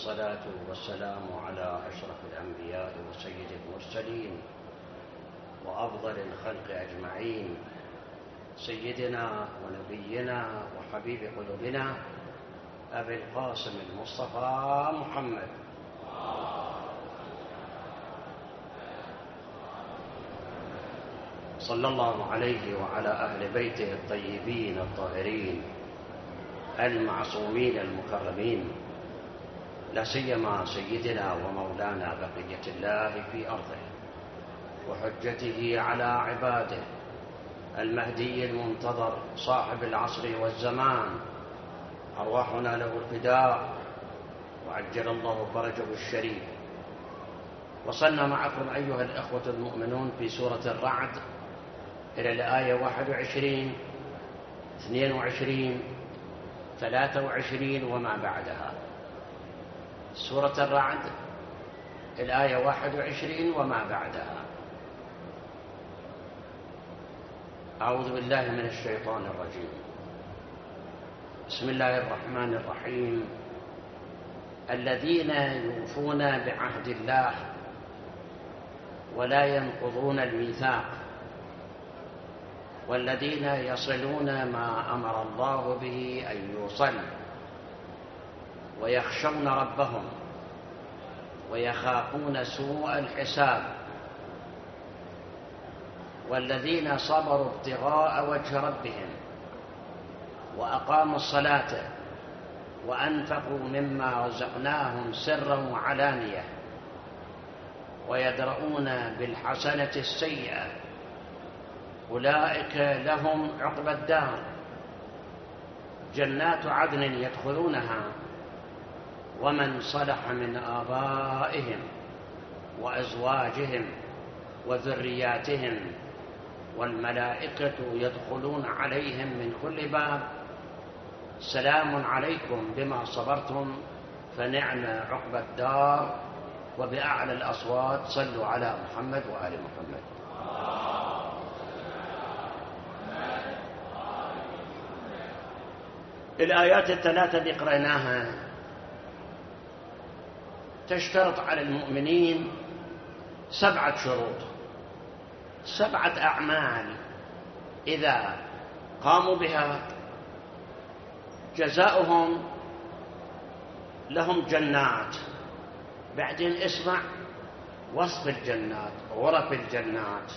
والصلاة والسلام على أشرف الأنبياء وسيد المرسلين وأفضل الخلق أجمعين، سيدنا ونبينا وحبيب قلوبنا أبي القاسم المصطفى محمد صلى الله عليه وعلى أهل بيته الطيبين الطاهرين المعصومين المكرمين، لا سيما سيدنا ومولانا بقية الله في أرضه وحجته على عباده المهدي المنتظر صاحب العصر والزمان، أرواحنا له الفداء وعجل الله فرجه الشريف. وصلنا معكم أيها الأخوة المؤمنون في سورة الرعد إلى الآية 21 22 23 وما بعدها. سورة الرعد الآية 21 وما بعدها. أعوذ بالله من الشيطان الرجيم. بسم الله الرحمن الرحيم. الذين يوفون بعهد الله ولا ينقضون الميثاق والذين يصلون ما أمر الله به أن يوصل ويخشون ربهم ويخافون سوء الحساب والذين صبروا ابتغاء وجه ربهم وأقاموا الصلاة وأنفقوا مما رزقناهم سرا وعلانية ويدرؤون بالحسنة السيئة أولئك لهم عقبى الدار جنات عدن يدخلونها ومن صلح من آبائهم وأزواجهم وذرياتهم والملائكة يدخلون عليهم من كل باب سلام عليكم بما صبرتم فنعم عقبى الدار. وبأعلى الأصوات صلوا على محمد وآل محمد. الآيات الثلاثة اللي قرأناها تشترط على المؤمنين 7 شروط، 7 أعمال إذا قاموا بها جزاؤهم لهم جنات. بعدين اسمع وصف الجنات، غرف الجنات،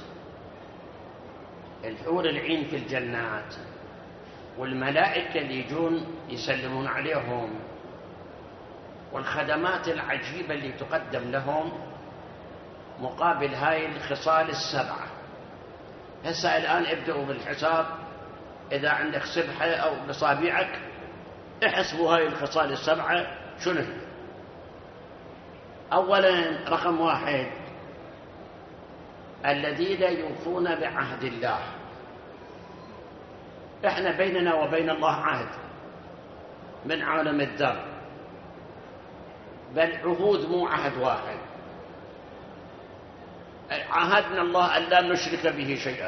الحور العين في الجنات، والملائكة اللي يجون يسلمون عليهم، والخدمات العجيبة اللي تقدم لهم مقابل هاي الخصال 7. هسه الآن ابدأوا بالحساب. إذا عندك سبحة أو بصابعك احسبوا هاي الخصال 7 شنو. أولا رقم 1 الذين يوفون بعهد الله. احنا بيننا وبين الله عهد من عالم الذر، بل عهود مو عهد واحد. عاهدنا الله أن لا نشرك به شيئا،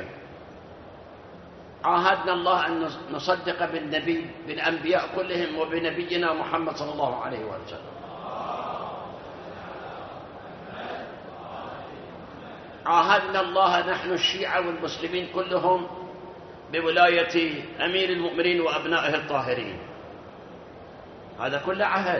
عاهدنا الله أن نصدق بالأنبياء كلهم وبنبينا محمد صلى الله عليه وسلم، عاهدنا الله نحن الشيعة والمسلمين كلهم بولاية أمير المؤمنين وأبنائه الطاهرين. هذا كله عهد.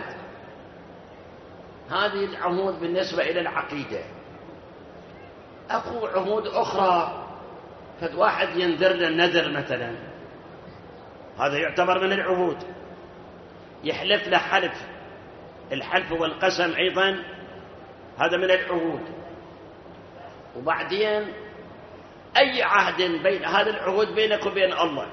هذه العهود بالنسبة إلى العقيدة. أكو عهود أخرى، فد واحد ينذر للنذر مثلا، هذا يعتبر من العهود. يحلف له حلف، الحلف والقسم أيضا هذا من العهود. وبعدين أي عهد بين هذا العهود بينك وبين الله.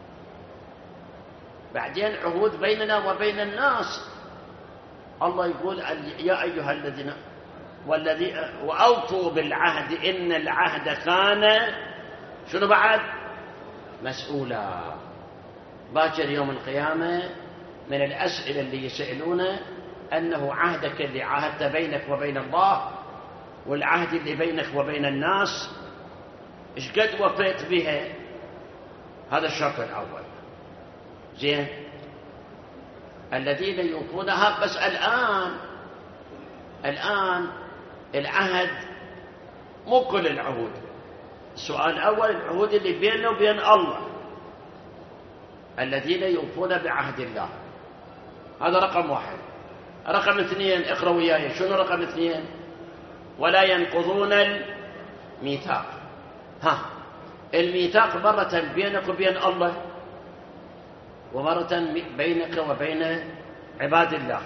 بعدين عهود بيننا وبين الناس. الله يقول يا أيها الذين وأوفوا بالعهد إن العهد كان شنو بعد مسؤولا. باكر يوم القيامة من الأسئلة اللي يسألونه أنه عهدك اللي عاهدت بينك وبين الله والعهد اللي بينك وبين الناس إيش قد وفيت بها. هذا الشرط الأول. زين. الذين يوفونها. بس الآن الآن العهد مو كل العهود. السؤال الأول العهود اللي بيننا وبين الله، الذين يوفون بعهد الله، هذا رقم واحد. رقم اثنين، اقرأ وياي، شنو رقم اثنين؟ ولا ينقضون الميثاق. الميثاق مرة بينك وبين الله، ومرة بينك وبين عباد الله.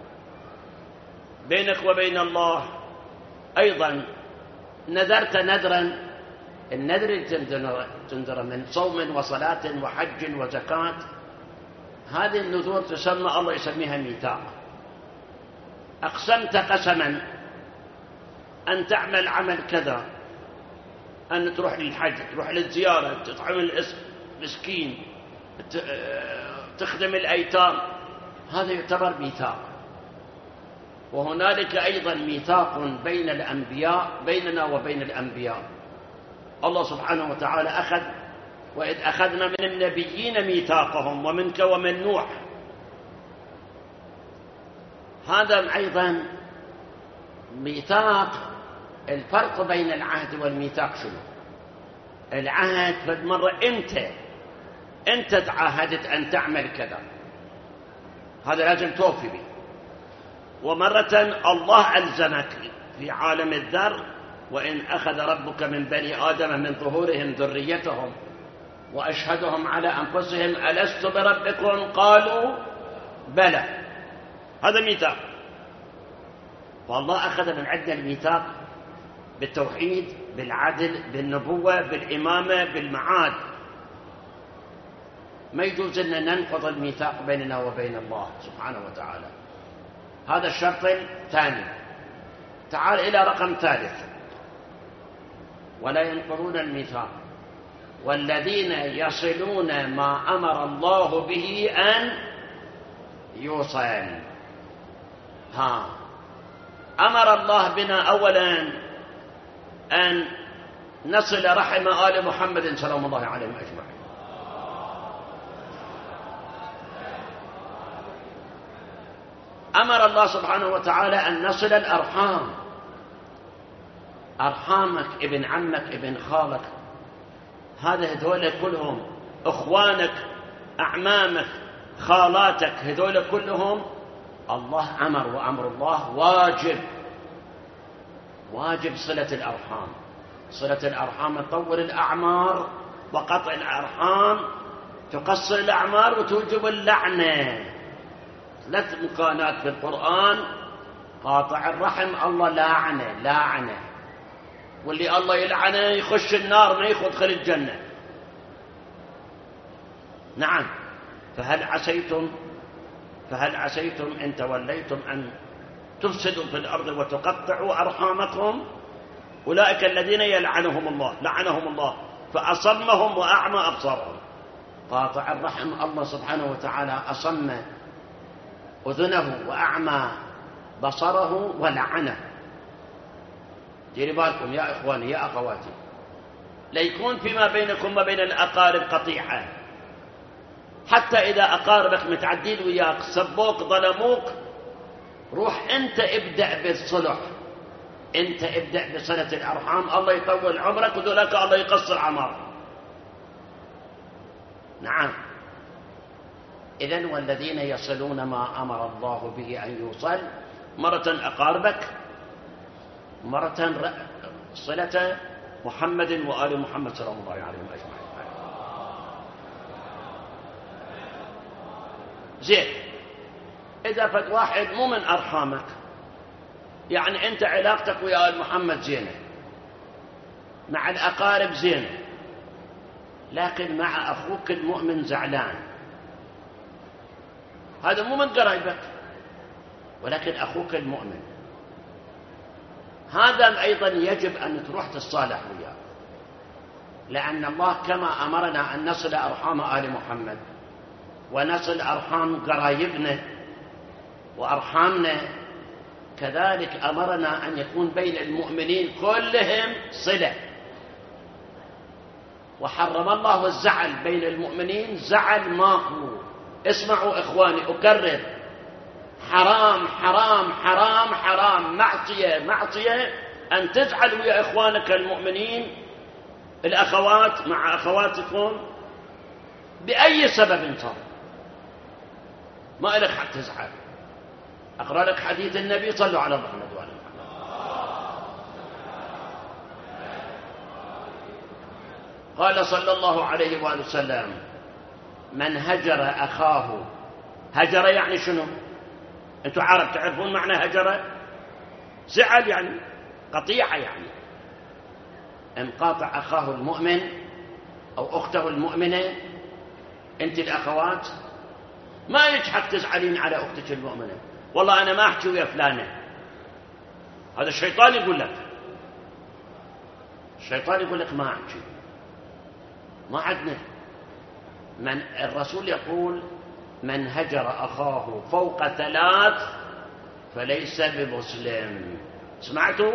بينك وبين الله أيضا نذرت نذرا، النذر اللي تنذر من صوم وصلاة وحج وزكاة، هذه النذور تسمى، الله يسميها ميثاق. أقسمت قسما أن تعمل عمل كذا، أن تروح للحج، تروح للزيارة، تطعم المسكين، تخدم الأيتام، هذا يعتبر ميثاق. وهنالك أيضا ميثاق بين الأنبياء، بيننا وبين الأنبياء. الله سبحانه وتعالى أخذ: وإذ أخذنا من النبيين ميثاقهم ومنك ومن نوح. هذا أيضا ميثاق. الفرق بين العهد والميثاق شنو؟ العهد فالمرة أنت تعاهدت أن تعمل كذا، هذا لازم توفي به. ومرة الله ألزمك في عالم الذر: وإن أخذ ربك من بني آدم من ظهورهم ذريتهم وأشهدهم على أنفسهم ألست بربكم قالوا بلى. هذا ميثاق. والله أخذ من عندنا الميثاق بالتوحيد، بالعدل، بالنبوة، بالإمامة، بالمعاد. ما يجوز أن ننقض الميثاق بيننا وبين الله سبحانه وتعالى. هذا الشرط الثاني. تعال إلى رقم ثالث: ولا ينقضون الميثاق والذين يصلون ما أمر الله به أن يوصل. أمر الله بنا أولا أن نصل رحم آل محمد سلام الله عليهم أجمعين. أمر الله سبحانه وتعالى أن نصل الأرحام، أرحامك، ابن عمك، ابن خالك، هذول كلهم أخوانك، أعمامك، خالاتك، هذول كلهم الله أمر، وأمر الله واجب صلة الأرحام. صلة الأرحام تطول الأعمار، وقطع الأرحام تقصر الأعمار وتوجب اللعنة. 3 مكانات في القرآن: قاطع الرحم الله لاعنه، واللي الله يلعنه يخش النار ما يدخل الجنة. نعم. فهل عسيتم إن توليتم أن تفسدوا في الأرض وتقطعوا أرحامكم؟ أولئك الذين لعنهم الله فأصمهم وأعمى أبصارهم. قاطع الرحم الله سبحانه وتعالى أصم أذنه وأعمى بصره ولعنه. ديروا بالكم يا إخواني يا أخواتي، لا يكون فيما بينكم وبين الأقارب قطيعة. حتى إذا أقاربك متعدين وياك، سبوك، ظلموك، روح أنت ابدأ بالصلح، أنت ابدأ بصلة الأرحام، الله يطول عمرك وذلك الله يقصر عمرك. نعم. إذن والذين يصلون ما أمر الله به أن يوصل، مرة أقاربك، مرة صلة محمد وآل محمد صلى الله عليه وسلم. زين. إذا فد واحد مو من أرحامك، يعني أنت علاقتك ويا آل محمد زينة، مع الأقارب زينة، لكن مع أخوك المؤمن زعلان، هذا مو من قرايبك ولكن أخوك المؤمن، هذا أيضا يجب أن تروح تتصالح وياه. لأن الله كما أمرنا أن نصل أرحام آل محمد ونصل أرحام قرايبنا وأرحامنا، كذلك أمرنا أن يكون بين المؤمنين كلهم صلة. وحرم الله الزعل بين المؤمنين، زعل ماكو. اسمعوا إخواني، أكرر، حرام حرام حرام حرام، معصية معصية أن تزعل ويا إخوانك المؤمنين الأخوات مع أخواتكم بأي سبب صار، ما لك حق تزعل. أقرأ لك حديث النبي، صلوا على محمد وعلى محمد. قال صلى الله عليه وآله وسلم: من هجر أخاه، هجر يعني شنو؟ أنتم عرب تعرفون معنى هجر؟ زعل يعني، قطيعة يعني، انقاطع أخاه المؤمن أو أخته المؤمنة. أنت الأخوات ما يجحق تزعلين على أختك المؤمنة، والله أنا ما أحكي ويا فلانة، هذا الشيطان يقول لك، الشيطان يقول لك ما أحكي، ما عدنا. من الرسول يقول: من هجر أخاه فوق 3 فليس بمسلم. سمعتوا؟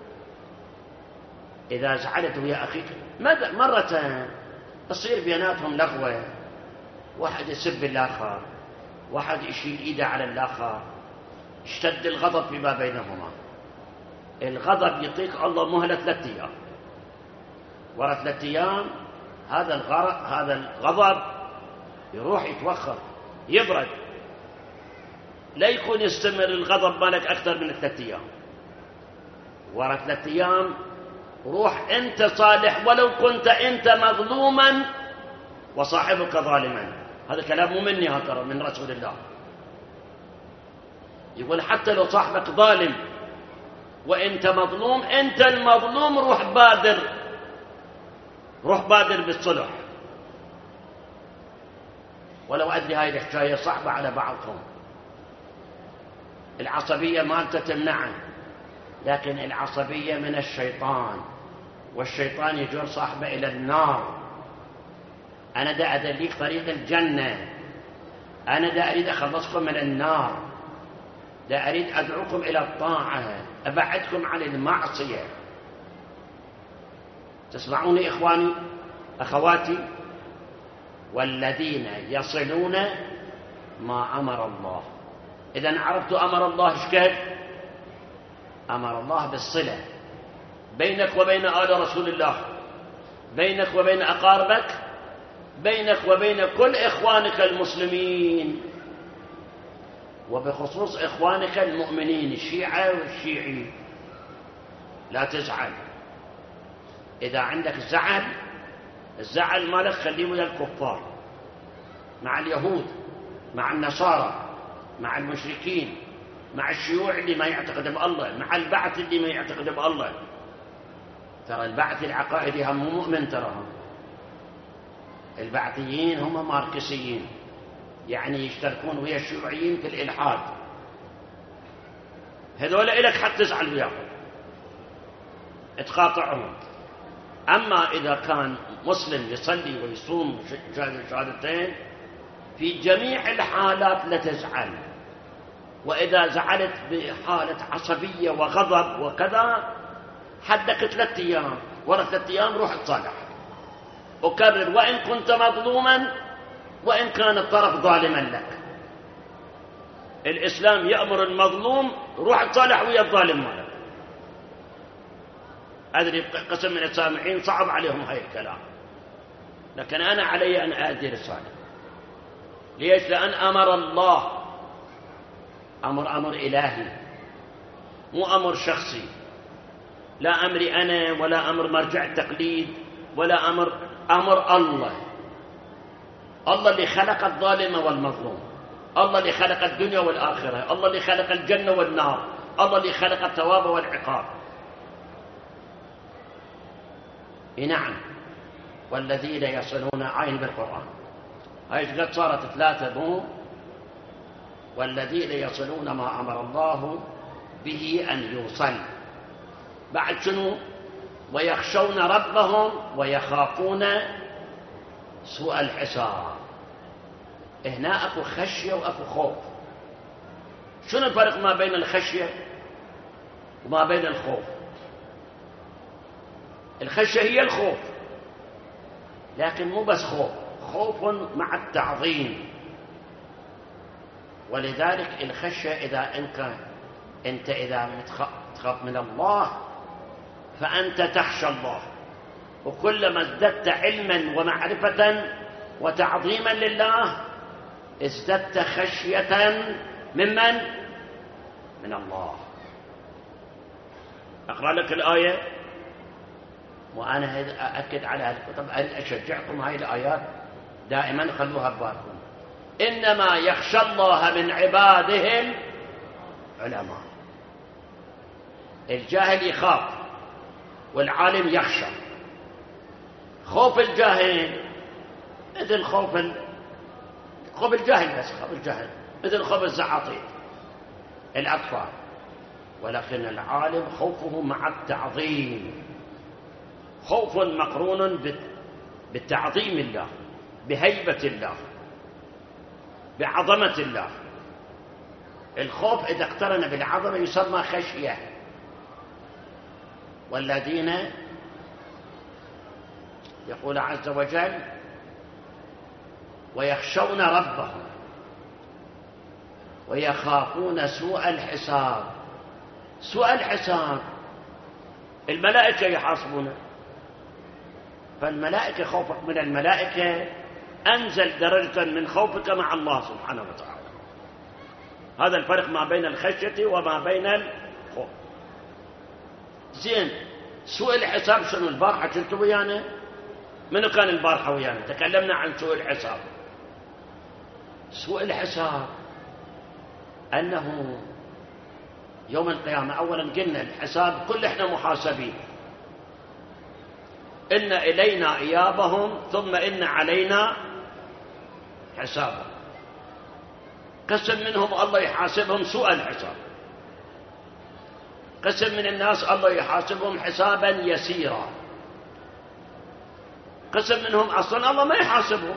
إذا زعلت ويا أخيك مرة تصير بيناتهم لغوة، واحد يسب الآخر، واحد يشيل إيده على الآخر، اشتد الغضب فيما بينهما. الغضب يعطيك الله مهلة 3 أيام، ورا 3 أيام هذا الغضب يروح يتوخر يبرد، لا يكون يستمر الغضب مالك أكثر من 3 أيام. ورا 3 أيام روح أنت صالح، ولو كنت أنت مظلوما وصاحبك ظالما. هذا كلام مو مني، هذا من رسول الله. يقول حتى لو صاحبك ظالم وأنت مظلوم، أنت المظلوم روح بادر بالصلح. ولو أدري هاي الحكاية صعبة على بعضكم، العصبية مالته تمنعه، لكن العصبية من الشيطان، والشيطان يجر صاحبه إلى النار. أنا دا أدليك طريق الجنة، أنا دا أريد أخلصكم من النار، دا أريد أدعوكم إلى الطاعة، أبعدكم عن المعصية. تسمعوني إخواني أخواتي؟ والذين يصلون ما أمر الله. إذن عرفتوا أمر الله إيش كان؟ أمر الله بالصلة بينك وبين آل رسول الله، بينك وبين أقاربك، بينك وبين كل إخوانك المسلمين، وبخصوص إخوانك المؤمنين الشيعة والشيعي. لا تزعل، إذا عندك الزعل مالك خليه ويا الكفار، مع اليهود، مع النصارى، مع المشركين، مع الشيوع اللي ما يعتقد بالله، مع البعث اللي ما يعتقد بالله. ترى البعث العقائدي هم مو مؤمن، تراهم البعثيين هم ماركسيين، يعني يشتركون ويا الشيوعيين في الإلحاد. هذول إلك حتى تزعل وياهم، تقاطعهم. أما إذا كان مسلم يصلي ويصوم شهادتين، في جميع الحالات لا تزعل. وإذا زعلت بحالة عصبية وغضب وكذا، حدك 3 أيام، ورا 3 أيام روح تصالح. أكرر: وإن كنت مظلوما وإن كان الطرف ظالما لك. الإسلام يأمر المظلوم روح تصالح ويا الظالم مالك. أدري قسم من السامعين صعب عليهم هاي الكلام، لكن أنا علي أن أأدي رسالة. ليش؟ لأن أمر الله أمر إلهي، مو أمر شخصي، لا أمري أنا ولا أمر مرجع التقليد ولا أمر الله. الله اللي خلق الظالم والمظلوم، الله اللي خلق الدنيا والآخرة، الله اللي خلق الجنة والنار، الله اللي خلق الثواب والعقاب. نعم. والذين يصلون عين بالقرآن، هاي قد صارت 3 مو. والذين يصلون ما أمر الله به أن يوصل. بعد شنو؟ ويخشون ربهم ويخافون سوء الحساب. هنا أكو خشية وأكو خوف. شنو الفرق ما بين الخشية وما بين الخوف؟ الخشية هي الخوف، لكن مو بس خوف، خوف مع التعظيم. ولذلك الخشية أنت إذا تخاف من الله فأنت تخشى الله، وكلما ازددت علما ومعرفة وتعظيما لله ازددت خشية ممن؟ من الله. أقرأ لك الآية وأنا أأكد على هذا. طبعا أشجعكم هاي الآيات دائما خلوها ببالكم. إنما يخشى الله من عباده العلماء. الجاهل يخاف والعالم يخشى. خوف الجاهل مثل خوف الجاهل، بس خوف الجاهل مثل خوف الزعاطير الأطفال، ولكن العالم خوفه مع التعظيم، خوف مقرون بالتعظيم الله، بهيبة الله، بعظمة الله. الخوف إذا اقترن بالعظمة يسمى خشية. والذين يقول عز وجل ويخشون ربهم ويخافون سوء الحساب. سوء الحساب الملائكة يحاسبون، فالملائكة خوفك من الملائكة أنزل درجة من خوفك مع الله سبحانه وتعالى. هذا الفرق ما بين الخشية وما بين الخوف. زين، سوء الحساب شنو؟ البارحة كنتوا ويانا؟ منو كان البارحة ويانا؟ تكلمنا عن سوء الحساب. سوء الحساب أنه يوم القيامة أولا قلنا الحساب كل إحنا محاسبين، إن إلينا إيابهم ثم إن علينا حسابهم. قسم منهم الله يحاسبهم سوء الحساب، قسم من الناس الله يحاسبهم حسابا يسيرا، قسم منهم أصلا الله ما يحاسبهم.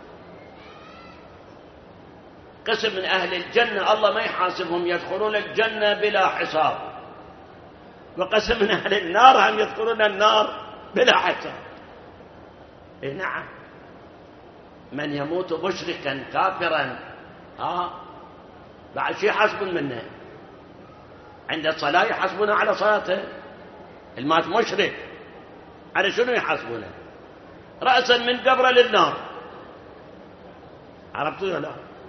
قسم من أهل الجنة الله ما يحاسبهم، يدخلون الجنة بلا حساب، وقسم من أهل النار هم يدخلون النار بلا حساب. إيه نعم، من يموت مشركا كافرا بعد شيء يحاسبون منه، عند الصلاة يحاسبونه على صلاته. المات مشرك على شنو يحاسبونه؟ رأسا من قبره للنار. عرفتوا ولا لا؟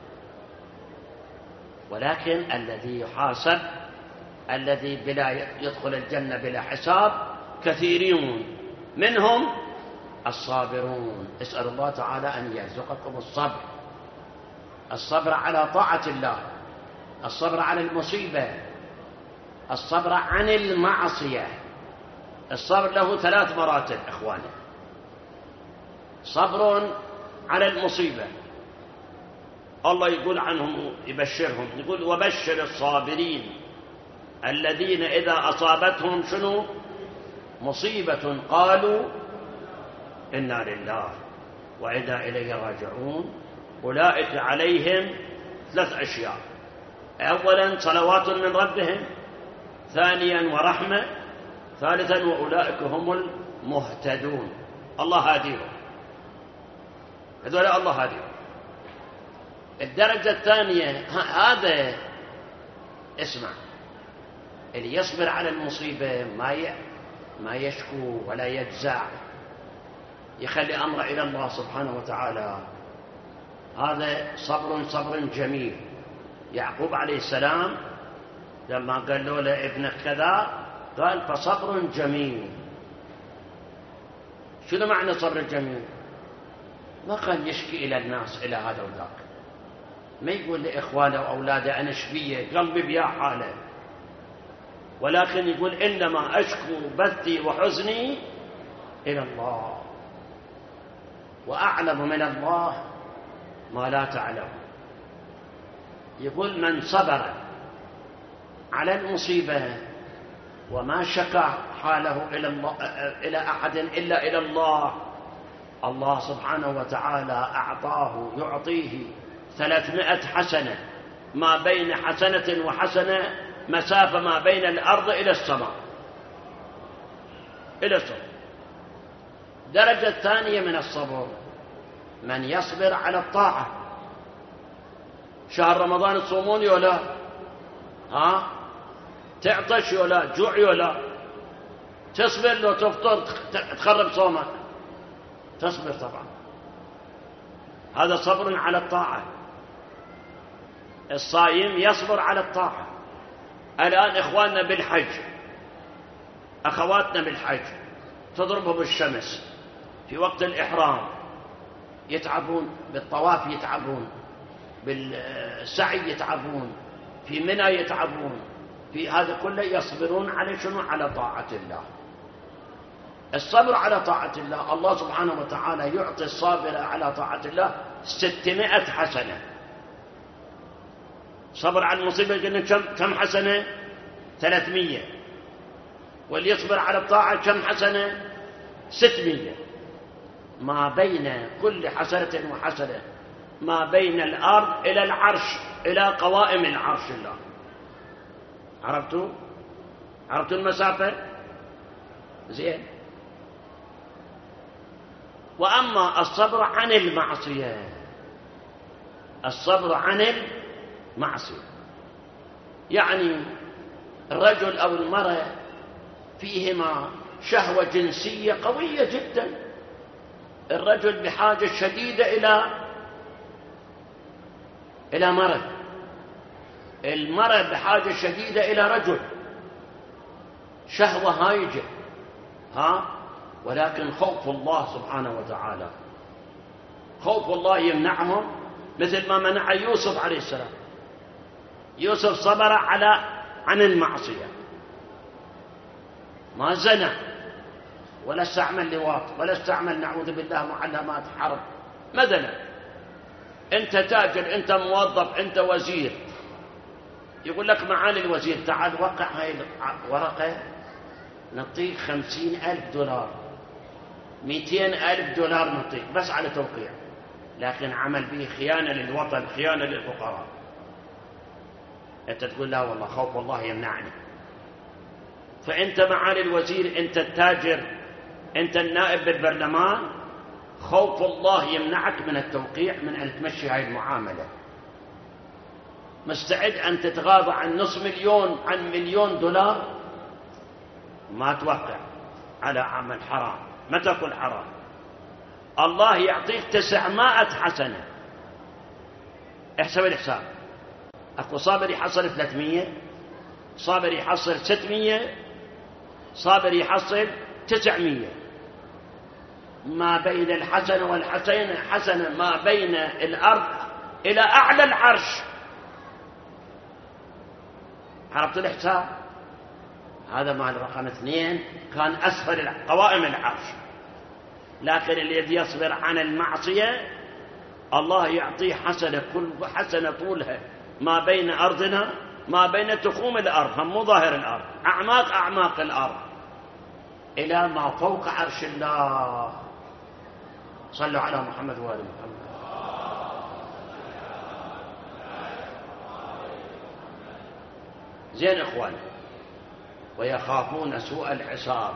ولكن الذي يحاسب الذي بلا يدخل الجنة بلا حساب كثيرون، منهم الصابرون. اسأل الله تعالى أن يرزقكم الصبر، الصبر على طاعة الله، الصبر على المصيبة، الصبر عن المعصية. الصبر له 3 مراتب إخواني. صبر على المصيبة، الله يقول عنهم يبشرهم، يقول وبشر الصابرين الذين إذا أصابتهم شنو؟ مصيبة قالوا إنا لله وإنا إليه راجعون أولئك عليهم 3 أشياء: أولا صلوات من ربهم، ثانيا ورحمة، ثالثا وأولئك هم المهتدون. الله هاديهم، هذول الله هاديهم. الدرجة الثانية هذا اسمع، اللي يصبر على المصيبة ما يشكو ولا يجزع، يخلي أمره إلى الله سبحانه وتعالى، هذا صبر جميل. يعقوب عليه السلام لما قال له لابنك كذا قال فصبر جميل. شنو معنى صبر جميل؟ ما كان يشكي إلى الناس إلى هذا وذاك، ما يقول لإخوانه وأولاده أنا شبيه قلبي بيا حاله، ولكن يقول إنما أشكو بثي وحزني إلى الله وأعلم من الله ما لا تعلم. يقول من صبر على المصيبة وما شكى حاله إلى أحد إلا إلى الله، الله سبحانه وتعالى أعطاه يعطيه 300 حسنة، ما بين حسنة وحسنة مسافة ما بين الأرض إلى السماء، إلى السماء. درجة ثانية من الصبر من يصبر على الطاعة. شهر رمضان تصومون ولا ها؟ تعطش ولا جوع ولا تصبر؟ لو تفطر تخرب صومك تصبر طبعا. هذا صبر على الطاعة. الصائم يصبر على الطاعة. الآن إخواننا بالحج، أخواتنا بالحج تضربهم الشمس في وقت الإحرام، يتعبون بالطواف، يتعبون بالسعي، يتعبون في منى، يتعبون في هذا كله، يصبرون على شنو؟ على طاعة الله. الصبر على طاعة الله، الله سبحانه وتعالى يعطي الصابر على طاعة الله 600 حسنة. صبر على المصيبة قلنا كم حسنة؟ 300. واللي يصبر على الطاعة كم حسنة؟ 600. ما بين كل حسنة وحسنة ما بين الأرض إلى العرش، إلى قوائم العرش الله. عرفتوا المسافة؟ زين. وأما الصبر عن المعصية، الصبر عن المعصية يعني الرجل أو المرأة فيهما شهوة جنسية قوية جدا، الرجل بحاجة شديدة إلى مرأة، المرأة بحاجة شديدة إلى رجل، شهوة هايجة ولكن خوف الله سبحانه وتعالى، خوف الله يمنعهم، مثل ما منع يوسف عليه السلام. يوسف صبر عن المعصية، ما زنى ولا استعمل لواط ولا استعمل نعوذ بالله معلمات حرب، مثلا انت تاجر، انت موظف، انت وزير، يقول لك معالي الوزير تعال وقع هاي الورقة نعطيك 50,000 دولار 200,000 دولار نعطيك بس على توقيع، لكن عمل به خيانة للوطن، خيانة للفقراء. انت تقول لا والله خوف الله يمنعني. فانت معالي الوزير، انت التاجر، انت النائب بالبرلمان، خوف الله يمنعك من التوقيع، من ان تمشي هاي المعاملة. مستعد ان تتغاضى عن نصف مليون، عن مليون دولار، ما توقع على عمل حرام، ما تأكل حرام. الله يعطيك 900 حسنة. احسب الحساب، اكو صابر يحصل 300، صابر يحصل 600، صابر يحصل 900. ما بين الحسنة والحسنة حسنة، ما بين الأرض إلى أعلى العرش. عرفت الحساب؟ هذا مال رقم 2 كان أسفل قوائم العرش. لكن الذي يصبر عن المعصية الله يعطيه حسنة، كل حسنة طولها ما بين أرضنا، ما بين تخوم الأرض، هم مو ظاهر الأرض، أعماق الأرض، إلى ما فوق عرش الله. صلوا على محمد وآل محمد. زين إخوان، ويخافون سوء الحساب.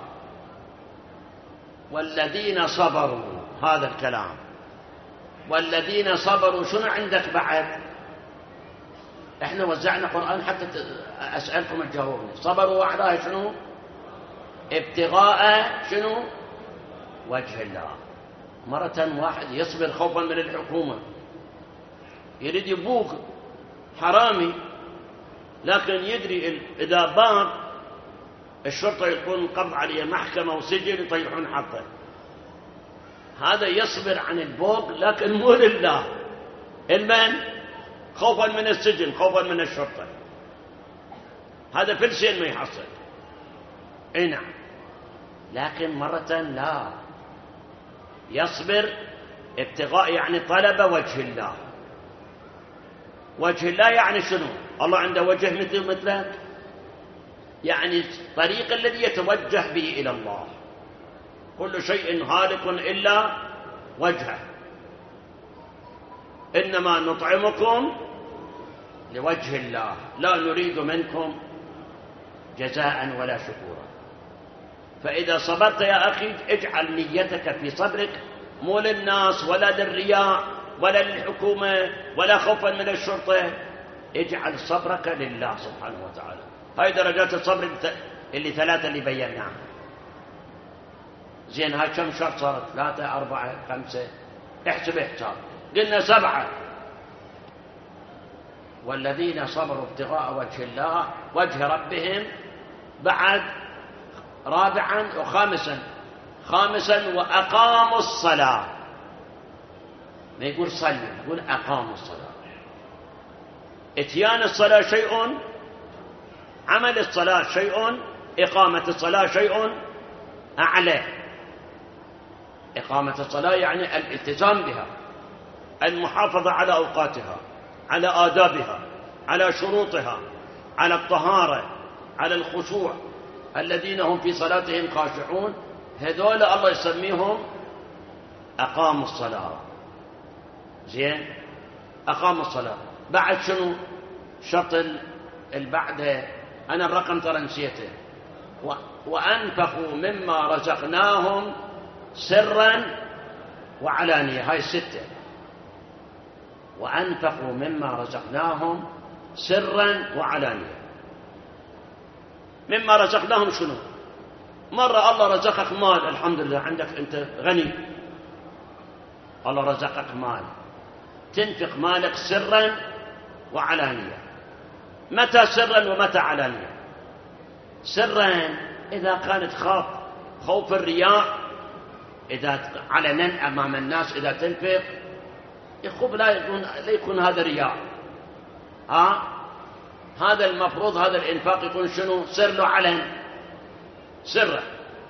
والذين صبروا، هذا الكلام، والذين صبروا شنو عندك بعد؟ احنا وزعنا قرآن حتى أسألكم تجاوبني. صبروا على شنو؟ ابتغاء شنو؟ وجه الله. مرة واحد يصبر خوفا من الحكومة، يريد يبوق حرامي، لكن يدري إذا باق الشرطة يكون قبض عليه، محكمة وسجن، يطيحون حقه. هذا يصبر عن البوق لكن مو لله، المن خوفا من السجن، خوفا من الشرطة. هذا فلسين ما يحصل. اي نعم. لكن مرة لا، يصبر ابتغاء يعني طلب وجه الله. وجه الله يعني شنو؟ الله عنده وجه مثلك، يعني الطريق الذي يتوجه به إلى الله. كل شيء هالك إلا وجهه، إنما نطعمكم لوجه الله لا نريد منكم جزاء ولا شكورا. فإذا صبرت يا أخي اجعل نيتك في صبرك مو للناس ولا للرياء ولا للحكومة ولا خوفا من الشرطة. اجعل صبرك لله سبحانه وتعالى. هاي درجات الصبر اللي ثلاثة اللي بيناها. زين هاي كم شرط صارت؟ 3 4 5 احسب حساب. قلنا 7. والذين صبروا ابتغاء وجه الله وجه ربهم. بعد رابعا خامسا وأقاموا الصلاة. ما يقول صلوا، يقول أقاموا الصلاة. اتيان الصلاة شيء، عمل الصلاة شيء، إقامة الصلاة شيء أعلى. إقامة الصلاة يعني الالتزام بها، المحافظة على أوقاتها، على آدابها، على شروطها، على الطهارة، على الخشوع. الذين هم في صلاتهم خاشعون، هذول الله يسميهم أقاموا الصلاة. زين أقاموا الصلاة. بعد شنو شرط البعد؟ أنا الرقم ترى نسيته. وأنفقوا مما رزقناهم سرا وعلانية. هاي 6. وأنفقوا مما رزقناهم سرا وعلانية. مما رزقناهم شنو؟ مرة الله رزقك مال، الحمد لله، عندك أنت غني، الله رزقك مال، تنفق مالك سرا وعلانية. متى سرا ومتى علانية؟ سرا إذا كانت خوف الرياء، إذا علنا أمام الناس إذا تنفق يخوف لا يكون هذا رياء. هذا المفروض هذا الإنفاق يكون شنو؟ سر وعلن. سر.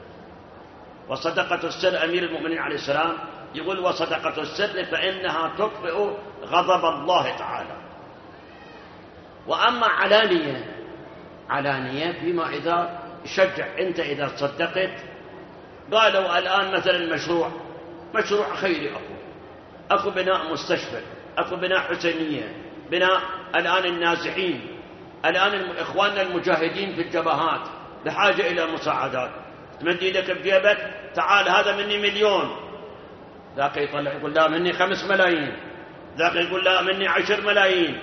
وصدقة السر أمير المؤمنين عليه السلام يقول وصدقة السر فإنها تطفئ غضب الله تعالى. وأما علانية فيما إذا شجع أنت إذا صدقت. قالوا الآن مثلا مشروع خيري، أكو بناء مستشفى، أكو بناء حسينية، بناء الآن النازحين، الآن إخواننا المجاهدين في الجبهات بحاجة إلى مساعدات. تمد يدك بجيبك، تعال هذا مني 1,000,000. ذاك يطلع يقول لا مني 5 ملايين، ذاك يقول لا مني 10 ملايين.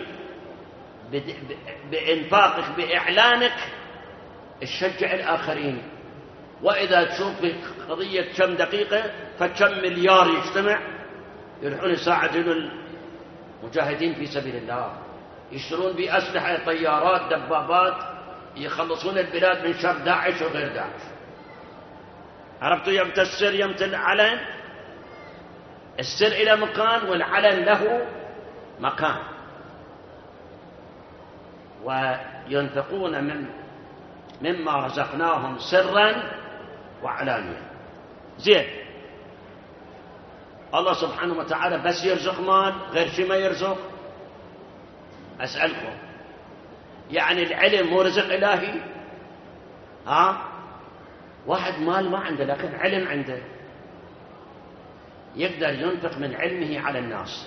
بإنفاقك بإعلانك تشجع الآخرين. وإذا تشوف قضية كم دقيقة فكم مليار يجتمع يروحون يساعدون المجاهدين في سبيل الله، يشترون بأسلحة طيارات دبابات، يخلصون البلاد من شر داعش وغير داعش. عرفتوا يمتى السر يمتى العلن؟ السر إلى مكان والعلن له مكان. وينفقون مما رزقناهم سرا وعلانية. زين الله سبحانه وتعالى بس يرزق مال غير شيء ما يرزق؟ أسألكم، يعني العلم مو رزق إلهي؟ واحد مال ما عنده لكن علم عنده، يقدر ينفق من علمه على الناس.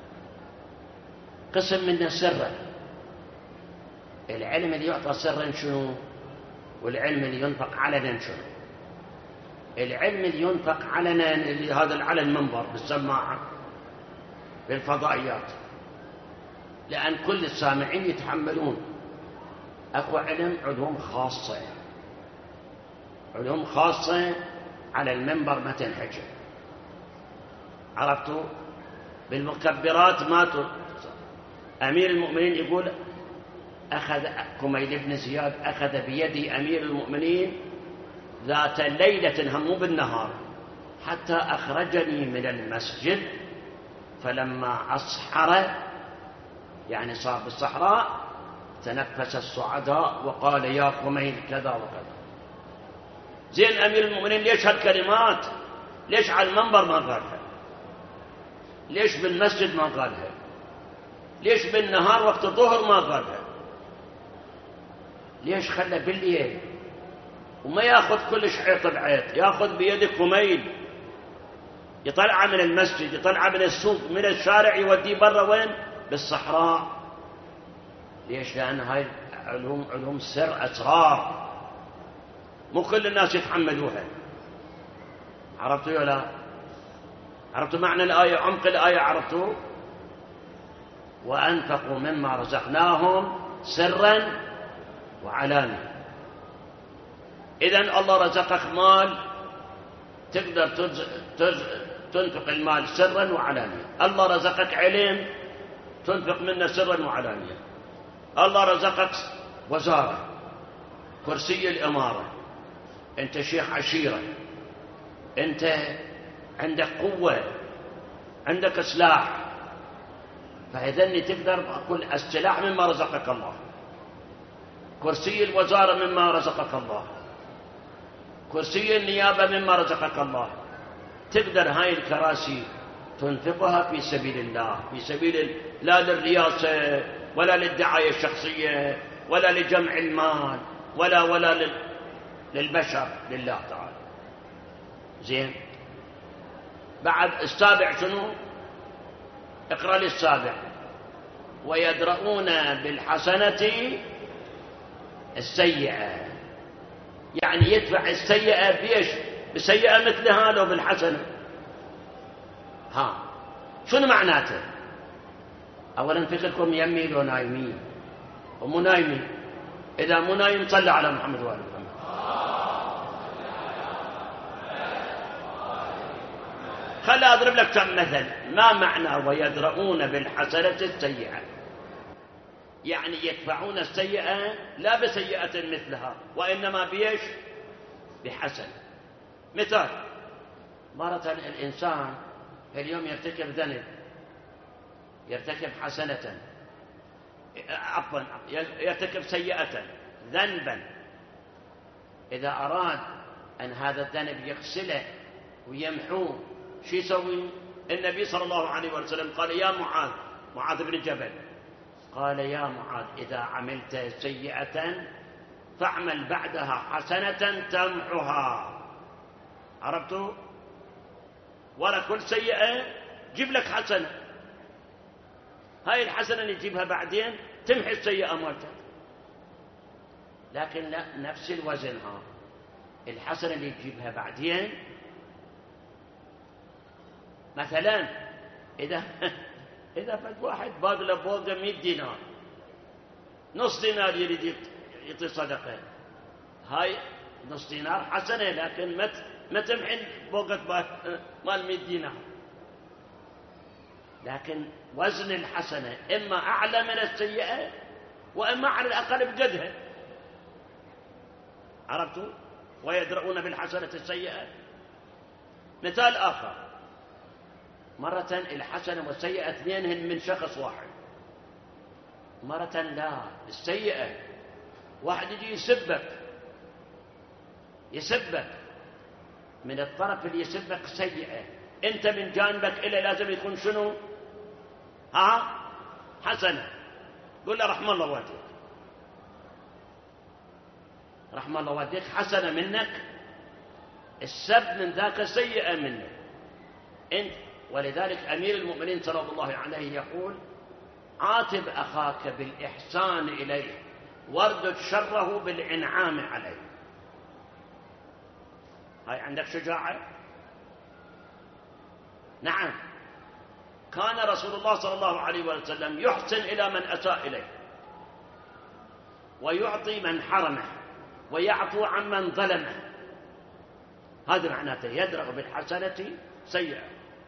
قسم منه سرا. العلم اللي يعطى سرا شنو؟ والعلم اللي ينفق علنا شنو؟ العلم اللي ينفق علنا اللي هذا العلن منبر بالسماعة بالفضائيات، لأن كل السامعين يتحملون. أكو علم علوم خاصة على المنبر ما تنحجر. عرفتوا؟ بالمكبرات ما أمير المؤمنين يقول أخذ كميل بن زياد أخذ بيدي أمير المؤمنين ذات ليلة هم بالنهار حتى أخرجني من المسجد، فلما أصحر يعني صار بالصحراء تنفس الصعداء وقال يا كميل كذا وكذا. زين أمير المؤمنين ليش هالكلمات؟ ليش على المنبر ما قالها؟ ليش بالمسجد ما قالها؟ ليش بالنهار وقت الظهر ما قالها؟ ليش خلى بالليل وما ياخذ كلش عيط بعيط، ياخذ بيدك كميل يطلعه من المسجد، يطلعه من السوق، من الشارع، يوديه برا وين؟ بالصحراء. ليش؟ لأن هاي علوم سر، أسرار مو كل الناس يتحملوها. عرفتوا ولا؟ عرفتوا معنى الآية؟ عمق الآية عرفتوا؟ وأنفقوا مما رزقناهم سرا وعلانية. إذن الله رزقك مال تقدر تنفق المال سرا وعلانية. الله رزقك علم تنفق منه سرا وعلانية. الله رزقك وزارة، كرسي الإمارة، أنت شيخ عشيرة، أنت عندك قوة، عندك سلاح، فإذن تقدر كل السلاح مما رزقك الله، كرسي الوزارة مما رزقك الله، كرسي النيابة مما رزقك الله. تقدر هاي الكراسي تنفقها في سبيل الله، في سبيل لا للرياسة ولا للدعاية الشخصية ولا لجمع المال ولا للبشر، لله تعالى. زين، بعد السابع شنو؟ اقرأ لي السابع. ويدرؤون بالحسنة السيئة، يعني يدفع السيئة بيش؟ بسيئة مثلها لو بالحسنة. ها شنو معناته؟ أولا فكركم يمي لو نايمين ومو نايمين. إذا مو نايم صلى على محمد وآل محمد. خلي أضرب لك كم مثل. ما معنى ويدرؤون بالحسنة السيئة؟ يعني يدفعون السيئة لا بسيئة مثلها، وإنما بيش؟ بحسنة. مثال، مرة الإنسان اليوم يرتكب ذنب، يرتكب حسنة، عفوا يرتكب سيئة، ذنبا. إذا أراد أن هذا الذنب يغسله ويمحوه شو يسوي؟ النبي صلى الله عليه وسلم قال يا معاذ بن جبل، قال يا معاذ إذا عملت سيئة فاعمل بعدها حسنة تمحها. عرفتوا؟ ولا كل سيئة جيب لك حسنة، هاي الحسنة اللي تجيبها بعدين تمحي السيئة مالتك. لكن لا، نفس الوزن، الحسنة اللي تجيبها بعدين. مثلا إذا فد واحد باقله بوقه 100 دينار، نص دينار يريد يعطي صدقة، هاي نص دينار حسنة، لكن ما تمحن بوقة مال 100 دينار. لكن وزن الحسنة إما أعلى من السيئة وإما على الأقل بقدها. عرفتوا؟ ويدرؤون بالحسنة السيئة. مثال آخر، مرة الحسنة والسيئة اثنينهن من شخص واحد، مرة لا، السيئة واحد يجي يسبك من الطرف اللي يسبك سيئة، انت من جانبك إلى لازم يكون شنو؟ حسنة. قل له رحم الله والديك، رحم الله والديك، حسنة منك، السب من ذاك سيئة منك انت. ولذلك أمير المؤمنين صلى الله عليه يقول عاتب أخاك بالإحسان إليه واردد شره بالإنعام عليه. هاي عندك شجاعة؟ نعم. كان رسول الله صلى الله عليه وسلم يحسن إلى من أساء إليه، ويعطي من حرمه، ويعفو عن من ظلمه. هذا معناته يدرأ بالحسنة سيئة.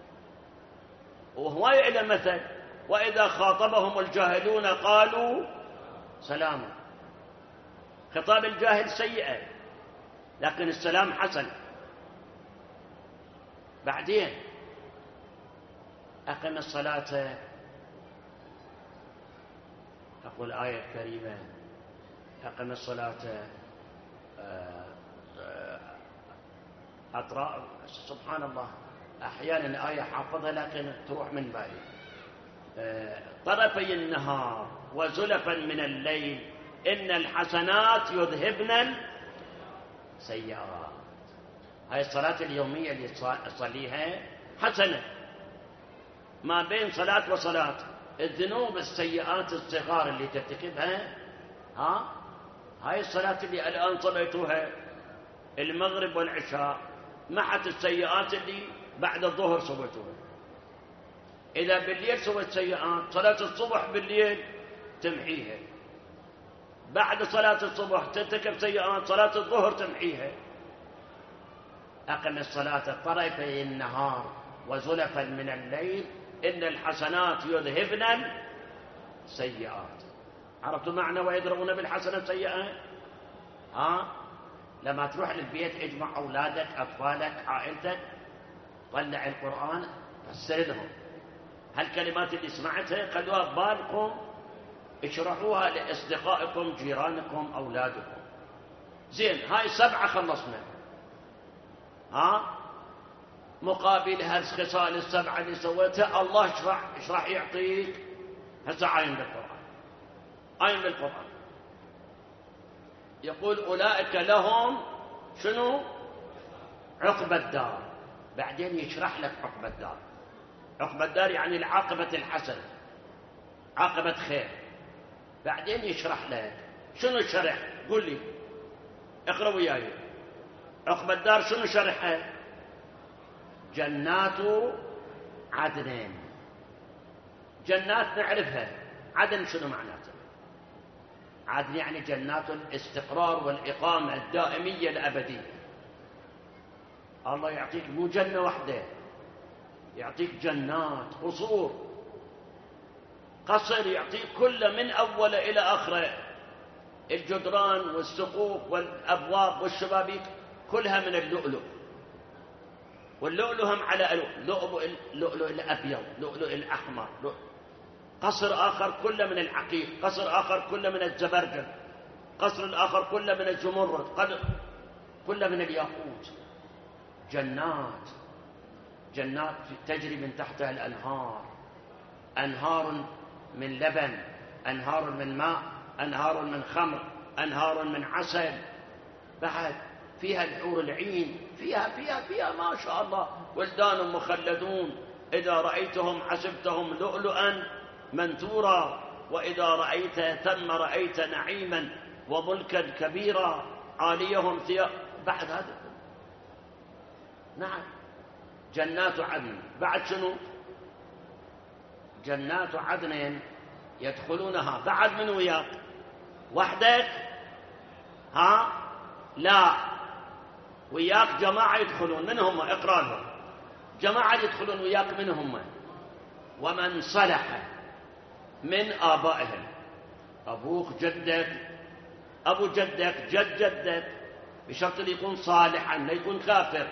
وهو إلى مثل وإذا خاطبهم الجاهلون قالوا سلاما. خطاب الجاهل سيئة، لكن السلام حسن. بعدين أقم الصلاة، أقول آية كريمة، أقم الصلاة أطراء، سبحان الله، أحيانا آية حافظها لكن تروح من بالي. طرفي النهار وزلفا من الليل إن الحسنات يذهبن السيئات. هاي الصلاة اليومية اللي تصليها حسنة. ما بين صلاة وصلاة الذنوب السيئات الصغار اللي ترتكبها، هاي الصلاة اللي الآن صليتوها المغرب والعشاء محت السيئات اللي بعد الظهر سويتوها. إذا بالليل سويت سيئات، صلاة الصبح بالليل تمحيها، بعد صلاة الصبح ترتكب سيئات، صلاة الظهر تمحيها. أقم الصلاة طرفي النهار وزلفا من الليل إن الحسنات يذهبن السيئات. عرفتوا معنى ويدرؤون بالحسنة سيئات؟ لما تروح للبيت اجمع أولادك، أطفالك، عائلتك، طلع القرآن، فسر لهم هالكلمات اللي سمعتها، خذوها ببالكم، اشرحوها لأصدقائكم، جيرانكم، أولادكم. زين، هاي 7 خلصنا. مقابل هالخصال ال7 اللي سويتها الله اشرح يعطيك. هسه عاين بالقرآن، عاين بالقرآن يقول أولئك لهم شنو؟ عقبى الدار. بعدين يشرح لك عقبى الدار. عقبى الدار يعني العاقبة الحسنة، عاقبة خير. بعدين يشرح لك شنو الشرح؟ قل لي، اقرأ وياي. عقبى الدار شنو شرحها؟ جنات عدن. جنات نعرفها، عدن شنو معناته؟ عدن يعني جنات الاستقرار والإقامة الدائمية الأبدية. الله يعطيك مو جنة واحدة، يعطيك جنات، قصور، قصر يعطيك كله من أول إلى آخره، الجدران والسقوف والأبواب والشبابيك كلها من اللؤلؤ، واللؤلؤ هم على اللؤلؤ الأبيض، لؤلؤ الأحمر. قصر آخر كله من العقيق، قصر آخر كله من الزبرجد، قصر الآخر كله من الزمرد، كله من الياقوت. جنات، جنات تجري من تحتها الأنهار، أنهار من لبن، أنهار من ماء، أنهار من خمر، أنهار من عسل. بعد فيها الحور العين، فيها ما شاء الله ولدان مخلدون إذا رأيتهم حسبتهم لؤلؤا منثورا، وإذا رأيت ثم رأيت نعيما وملكا كبيرا عاليهم ثياب. بعد هذا نعم جنات عدن. بعد شنو؟ جنات عدن يدخلونها. بعد من وياك؟ وحدك؟ لا، وياك جماعة يدخلون. من هم؟ اقرأ لهم. جماعة يدخلون وياك، من هم؟ ومن صلح من آبائهم. أبوك، جدك، أبو جدك، جد جدك، بشرط أن يكون صالحا لا يكون كافر.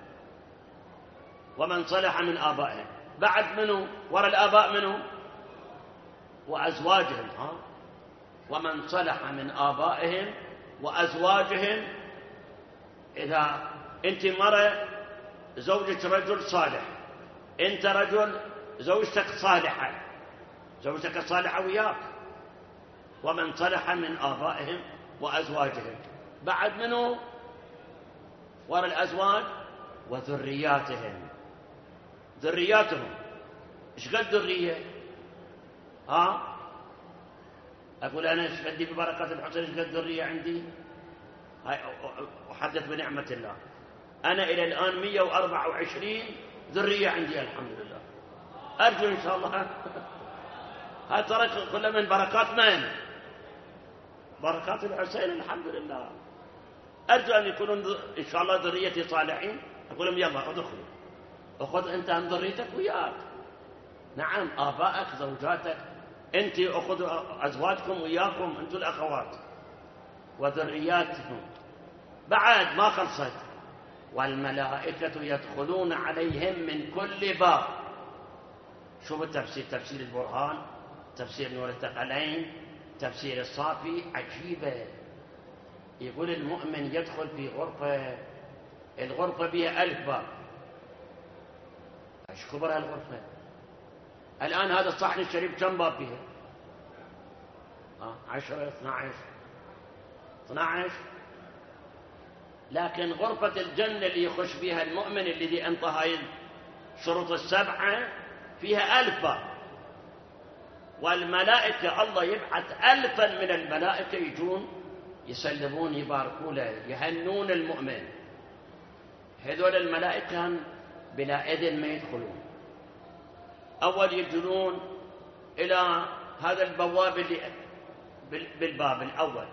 ومن صلح من آبائهم. بعد منه وراء الآباء منه؟ وأزواجهم. ومن صلح من آبائهم وأزواجهم. إذا أنت مرة زوجك رجل صالح، أنت رجل زوجتك صالحة، زوجتك الصالحة وياك. ومن صلح من آبائهم وأزواجهم. بعد منه وراء الأزواج؟ وذرياتهم. ذرياتهم ايش قد ذرية؟ أقول أنا ايش عندي ببركة الحسين، ايش قد ذرية عندي؟ هاي أحدث بنعمة الله. أنا إلى الآن 124 ذرية عندي الحمد لله. أرجو إن شاء الله هاي ترك كلها من بركات من؟ بركات الحسين الحمد لله. أرجو أن يكونوا إن شاء الله ذريتي صالحين. أقول لهم يلا ادخلوا، أخذ أنت عن ذريتك وياك. نعم، آبائك، زوجاتك، أنت أخذوا أزواجكم وياكم، أنتم الأخوات وذرياتهم. بعد ما خلصت. والملائكة يدخلون عليهم من كل باب. شوف التفسير، تفسير البرهان، تفسير نور الثقلين، تفسير الصافي، عجيبة. يقول المؤمن يدخل في غرفة، الغرفة بها 1000 باب. ايش كبر هالغرفة؟ الآن هذا الصحن الشريف كم باب فيها؟ 10 12. لكن غرفة الجنة اللي يخش فيها المؤمن الذي انتهى الشروط ال7 فيها 1000 باب. والملائكة الله يبعث 1000 من الملائكة يجون يسلمون، يباركوا له، يهنون المؤمن. هذول الملائكة بلا إذن ما يدخلون. أول يجلون إلى هذا البواب اللي بالباب الأول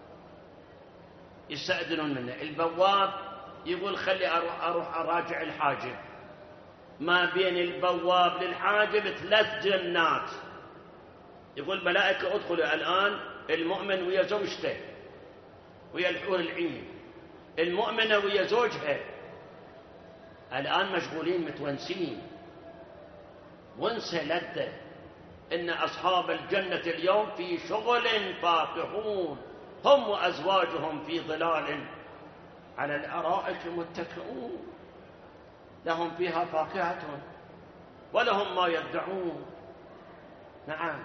يستأذنون منه. البواب يقول خلي أروح أراجع الحاجب. ما بين البواب للحاجب 3 جنات. يقول ملائكة ادخلوا الآن المؤمن ويا زوجته ويا الحور العين، المؤمنة ويا زوجها الآن مشغولين متونسين ونسى لذة. إن أصحاب الجنة اليوم في شغل فاكهون هم وأزواجهم في ظلال على الأرائك متكئون لهم فيها فاكهة ولهم ما يدعون. نعم.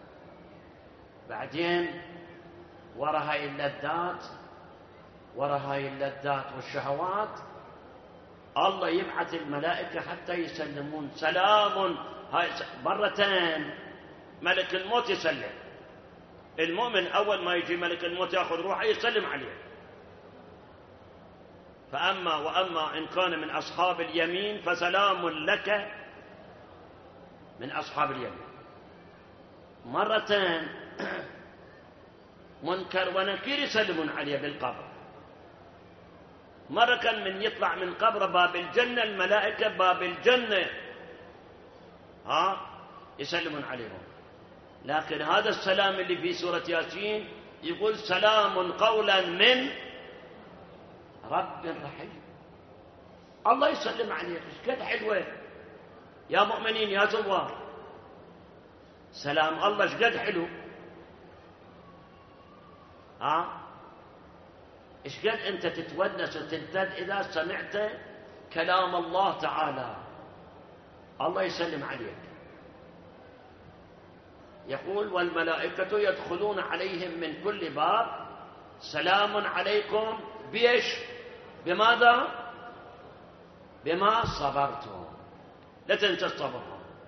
بعدين وراء هاي اللذات والشهوات الله يبعث الملائكة حتى يسلمون. سلام هاي مرتين ملك الموت يسلم. المؤمن أول ما يجي ملك الموت يأخذ روحه يسلم عليه. وأما إن كان من أصحاب اليمين فسلام لك من أصحاب اليمين. مرتين منكر ونكير يسلمون عليه بالقبر. مرة كان من يطلع من قبر باب الجنة الملائكة باب الجنة يسلمون عليهم. لكن هذا السلام اللي في سورة ياسين يقول سلام قولا من رب رحيم. الله يسلم عليك. ايش قد حلوة يا مؤمنين يا زوار. سلام الله ايش قد حلو. ايش قد انت تتونس وتلتذ اذا سمعت كلام الله تعالى. الله يسلم عليك. يقول والملائكة يدخلون عليهم من كل باب سلام عليكم بإيش؟ بماذا؟ بما صبرتم. لا تنسى الصبر.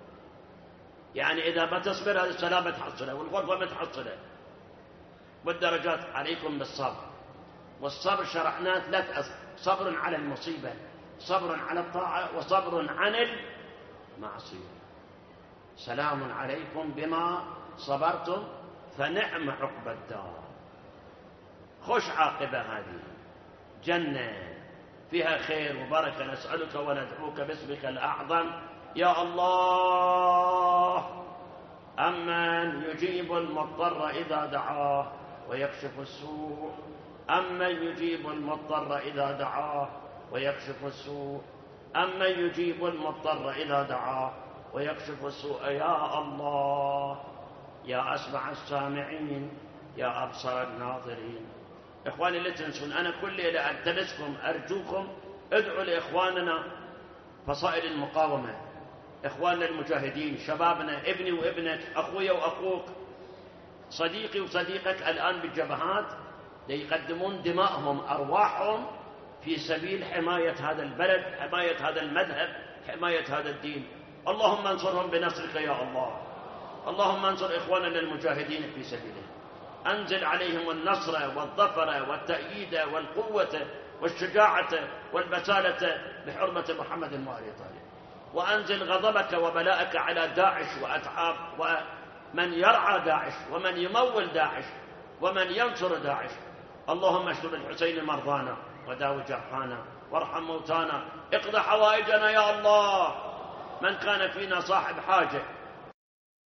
يعني إذا ما تصبر هذا السلام متحصلة والغرفة متحصلة والدرجات عليكم بالصبر. والصبر شرحناه 3 صبر على المصيبة، صبر على الطاعة، وصبر عن المعصية. سلام عليكم بما صبرتم فنعم عقبى الدار. خش عاقبة هذه جنة فيها خير وبركة. نسألك وندعوك باسمك الأعظم يا الله أمن يجيب المضطر إذا دعاه ويكشف السوء. أمن يجيب المضطر إذا دعاه ويكشف السوء. أمن يجيب المضطر إذا دعاه ويكشف السوء. يا الله يا أسمع السامعين يا أبصر الناظرين. إخواني لا تنسون أنا كل ليلة ألتمسكم أرجوكم ادعوا لإخواننا فصائل المقاومة، إخواننا المجاهدين، شبابنا، ابني وابنك، أخوي وأخوك، صديقي وصديقك الآن بالجبهات ليقدمون دماءهم أرواحهم في سبيل حماية هذا البلد، حماية هذا المذهب، حماية هذا الدين. اللهم انصرهم بنصرك يا الله. اللهم انصر إخواننا المجاهدين في سبيله. أنزل عليهم النصر والظفر والتأييد والقوة والشجاعة والبسالة بحرمة محمد وآل طالب. وأنزل غضبك وبلاءك على داعش وأتعاب ومن يرعى داعش ومن يمول داعش ومن ينصر داعش. اللهم اشف بالحسين مرضانا وداو جرحانا وارحم موتانا. اقض حوائجنا يا الله. من كان فينا صاحب حاجة